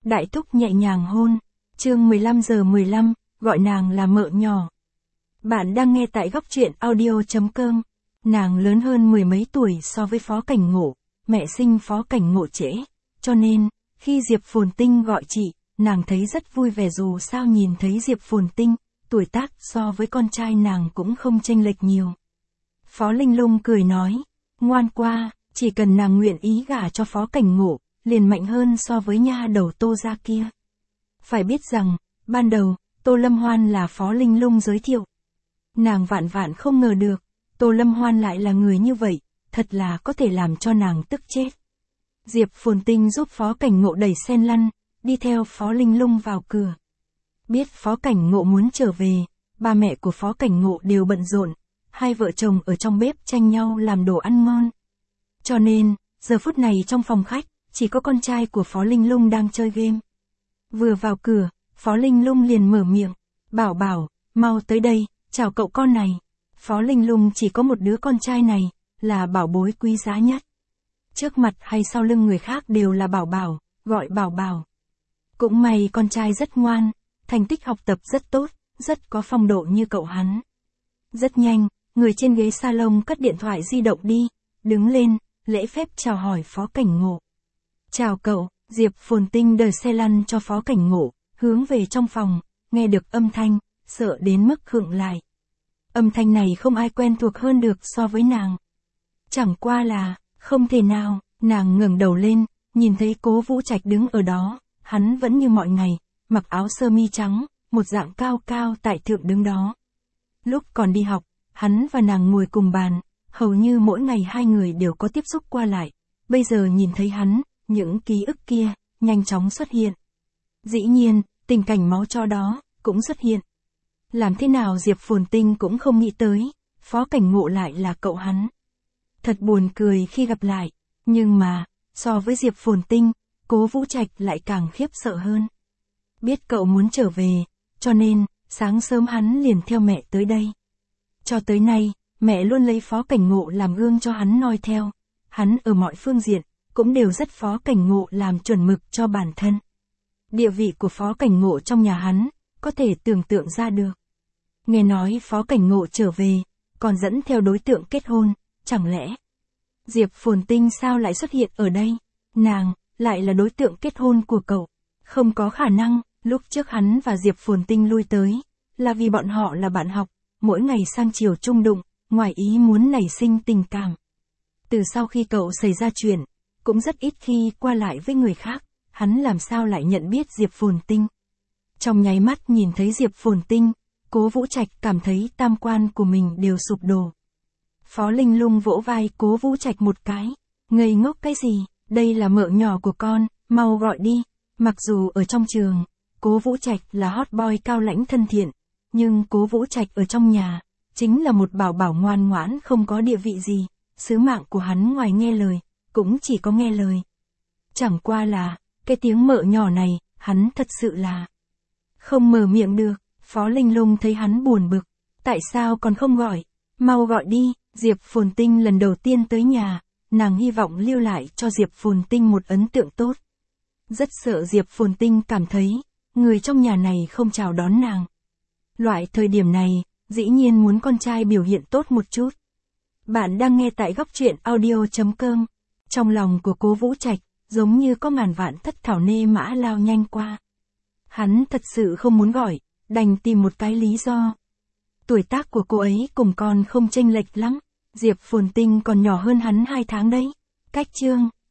Đại thúc nhẹ nhàng hôn. Chương 15:15, gọi nàng là mợ nhỏ. Bạn đang nghe tại góc truyện audio.com. Nàng lớn hơn mười mấy tuổi so với Phó Cảnh Ngộ, mẹ sinh Phó Cảnh Ngộ trễ, cho nên, khi Diệp Phồn Tinh gọi chị, nàng thấy rất vui vẻ dù sao nhìn thấy Diệp Phồn Tinh, tuổi tác so với con trai nàng cũng không chênh lệch nhiều. Phó Linh Lung cười nói, ngoan qua, chỉ cần nàng nguyện ý gả cho Phó Cảnh Ngộ, liền mạnh hơn so với nha đầu Tô gia kia. Phải biết rằng, ban đầu, Tô Lâm Hoan là Phó Linh Lung giới thiệu. Nàng vạn vạn không ngờ được, Tô Lâm Hoan lại là người như vậy, thật là có thể làm cho nàng tức chết. Diệp Phồn Tinh giúp Phó Cảnh Ngộ đẩy sen lăn, đi theo Phó Linh Lung vào cửa. Biết Phó Cảnh Ngộ muốn trở về, ba mẹ của Phó Cảnh Ngộ đều bận rộn, hai vợ chồng ở trong bếp tranh nhau làm đồ ăn ngon. Cho nên, giờ phút này trong phòng khách, chỉ có con trai của Phó Linh Lung đang chơi game. Vừa vào cửa, Phó Linh Lung liền mở miệng, bảo bảo, mau tới đây, chào cậu con này. Phó Linh Lung chỉ có một đứa con trai này, là bảo bối quý giá nhất. Trước mặt hay sau lưng người khác đều là bảo bảo, gọi bảo bảo. Cũng may con trai rất ngoan, thành tích học tập rất tốt, rất có phong độ như cậu hắn. Rất nhanh, người trên ghế salon cất điện thoại di động đi, đứng lên, lễ phép chào hỏi Phó Cảnh Ngộ. Chào cậu, Diệp Phồn Tinh đẩy xe lăn cho Phó Cảnh Ngộ, hướng về trong phòng, nghe được âm thanh, sợ đến mức khựng lại. Âm thanh này không ai quen thuộc hơn được so với nàng. Chẳng qua là, không thể nào, nàng ngẩng đầu lên, nhìn thấy Cố Vũ Trạch đứng ở đó, hắn vẫn như mọi ngày, mặc áo sơ mi trắng, một dạng cao cao tại thượng đứng đó. Lúc còn đi học, hắn và nàng ngồi cùng bàn, hầu như mỗi ngày hai người đều có tiếp xúc qua lại. Bây giờ nhìn thấy hắn, những ký ức kia, nhanh chóng xuất hiện. Dĩ nhiên, tình cảnh máu chó đó, cũng xuất hiện. Làm thế nào Diệp Phồn Tinh cũng không nghĩ tới, Phó Cảnh Ngộ lại là cậu hắn. Thật buồn cười khi gặp lại, nhưng mà, so với Diệp Phồn Tinh, Cố Vũ Trạch lại càng khiếp sợ hơn. Biết cậu muốn trở về, cho nên, sáng sớm hắn liền theo mẹ tới đây. Cho tới nay, mẹ luôn lấy Phó Cảnh Ngộ làm gương cho hắn noi theo. Hắn ở mọi phương diện, cũng đều rất Phó Cảnh Ngộ làm chuẩn mực cho bản thân. Địa vị của Phó Cảnh Ngộ trong nhà hắn, có thể tưởng tượng ra được. Nghe nói Phó Cảnh Ngộ trở về, còn dẫn theo đối tượng kết hôn, chẳng lẽ Diệp Phồn Tinh sao lại xuất hiện ở đây? Nàng, lại là đối tượng kết hôn của cậu. Không có khả năng, lúc trước hắn và Diệp Phồn Tinh lui tới, là vì bọn họ là bạn học, mỗi ngày sang chiều chung đụng, ngoài ý muốn nảy sinh tình cảm. Từ sau khi cậu xảy ra chuyện, cũng rất ít khi qua lại với người khác, hắn làm sao lại nhận biết Diệp Phồn Tinh. Trong nháy mắt nhìn thấy Diệp Phồn Tinh, Cố Vũ Trạch cảm thấy tam quan của mình đều sụp đổ. Phó Linh Lung vỗ vai Cố Vũ Trạch một cái, ngây ngốc cái gì, đây là mợ nhỏ của con, mau gọi đi. Mặc dù ở trong trường, Cố Vũ Trạch là hot boy cao lãnh thân thiện, nhưng Cố Vũ Trạch ở trong nhà, chính là một bảo bảo ngoan ngoãn không có địa vị gì, sứ mạng của hắn ngoài nghe lời, cũng chỉ có nghe lời. Chẳng qua là, cái tiếng mợ nhỏ này, hắn thật sự là không mở miệng được. Phó Linh Lung thấy hắn buồn bực, tại sao còn không gọi, mau gọi đi. Diệp Phồn Tinh lần đầu tiên tới nhà, nàng hy vọng lưu lại cho Diệp Phồn Tinh một ấn tượng tốt. Rất sợ Diệp Phồn Tinh cảm thấy, người trong nhà này không chào đón nàng. Loại thời điểm này, dĩ nhiên muốn con trai biểu hiện tốt một chút. Bạn đang nghe tại góc truyện audio.com. Trong lòng của Cố Vũ Trạch, giống như có ngàn vạn thất thảo nê mã lao nhanh qua. Hắn thật sự không muốn gọi, đành tìm một cái lý do. Tuổi tác của cô ấy cùng con không chênh lệch lắm, Diệp Phồn Tinh còn nhỏ hơn hắn 2 tháng đấy. Cách chương